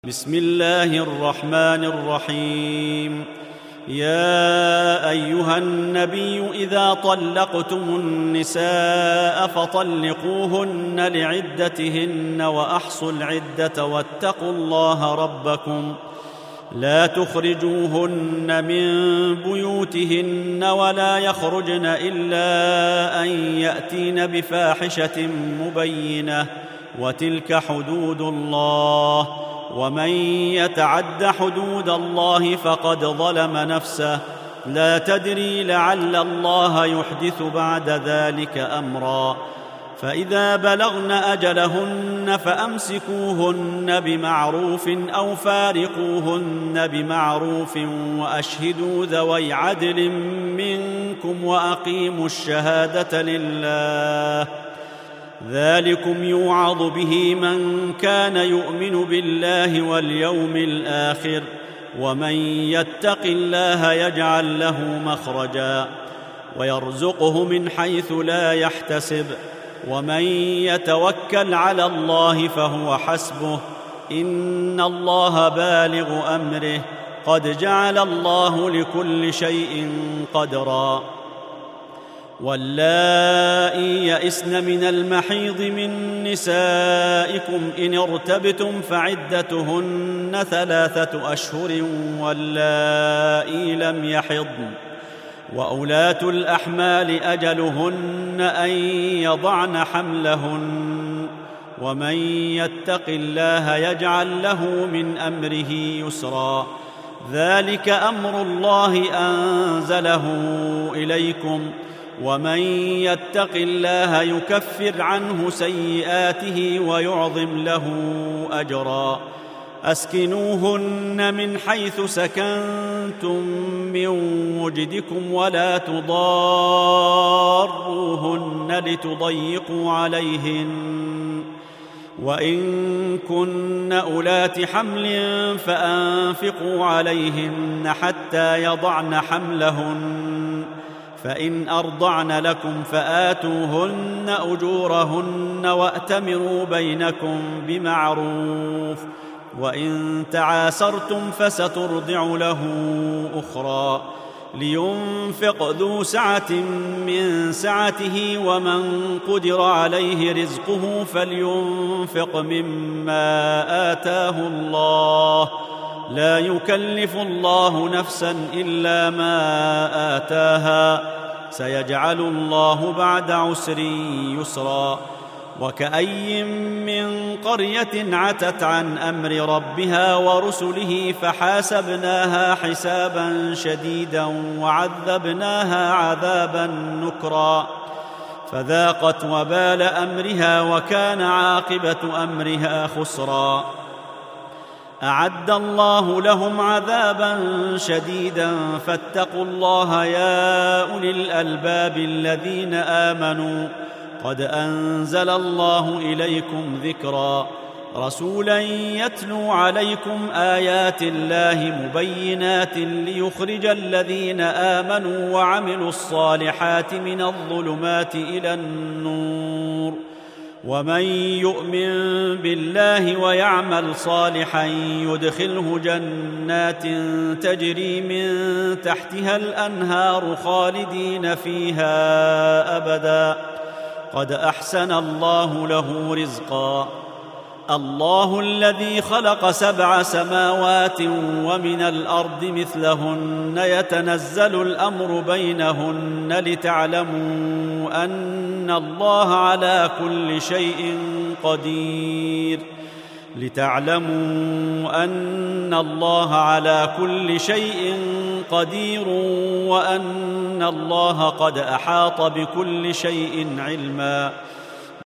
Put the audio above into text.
بسم الله الرحمن الرحيم. يا أيها النبي إذا طلقتم النساء فطلقوهن لعدتهن وأحصوا العدة واتقوا الله ربكم لا تخرجوهن من بيوتهن ولا يخرجن إلا أن يأتين بفاحشة مبينة وتلك حدود الله ومن يتعد حدود الله فقد ظلم نفسه لا تدري لعل الله يحدث بعد ذلك أمرا فإذا بلغن أجلهن فأمسكوهن بمعروف أو فارقوهن بمعروف وأشهدوا ذوي عدل منكم وأقيموا الشهادة لله ذلكم يوعظ به من كان يؤمن بالله واليوم الآخر ومن يتق الله يجعل له مخرجا ويرزقه من حيث لا يحتسب ومن يتوكل على الله فهو حسبه إن الله بالغ أمره قد جعل الله لكل شيء قدرا واللائي يئسن من المحيض من نسائكم إن ارتبتم فعدتهن 3 أشهر واللائي لم يحضن وأولاة الأحمال أجلهن أن يضعن حملهن ومن يتق الله يجعل له من أمره يسرا ذلك أمر الله أنزله إليكم ومن يتق الله يكفر عنه سيئاته ويعظم له أجرا أسكنوهن من حيث سكنتم من وجدكم ولا تضاروهن لتضيقوا عليهن وإن كن أولات حمل فأنفقوا عليهن حتى يضعن حملهن فإن أرضعن لكم فآتوهن أجورهن وأتمروا بينكم بمعروف وإن تعاسرتم فسترضع له أخرى لينفق ذو سعة من سعته ومن قدر عليه رزقه فلينفق مما آتاه الله لا يكلف الله نفسا إلا ما آتاها سيجعل الله بعد عسر يسرا وكأي من قرية عتت عن أمر ربها ورسله فحاسبناها حسابا شديدا وعذبناها عذابا نكرا فذاقت وبال أمرها وكان عاقبة أمرها خسرا أعد الله لهم عذابا شديدا فاتقوا الله يا أولي الألباب الذين آمنوا قد أنزل الله إليكم ذكرا رسولا يتلو عليكم آيات الله مبينات ليخرج الذين آمنوا وعملوا الصالحات من الظلمات إلى النور ومن يؤمن بالله ويعمل صالحا يدخله جنات تجري من تحتها الأنهار خالدين فيها أبدا قد أحسن الله له رزقا الله الذي خلق 7 سماوات ومن الأرض مثلهن يتنزل الأمر بينهن لتعلموا أن الله على كل شيء قدير وأن الله قد أحاط بكل شيء علما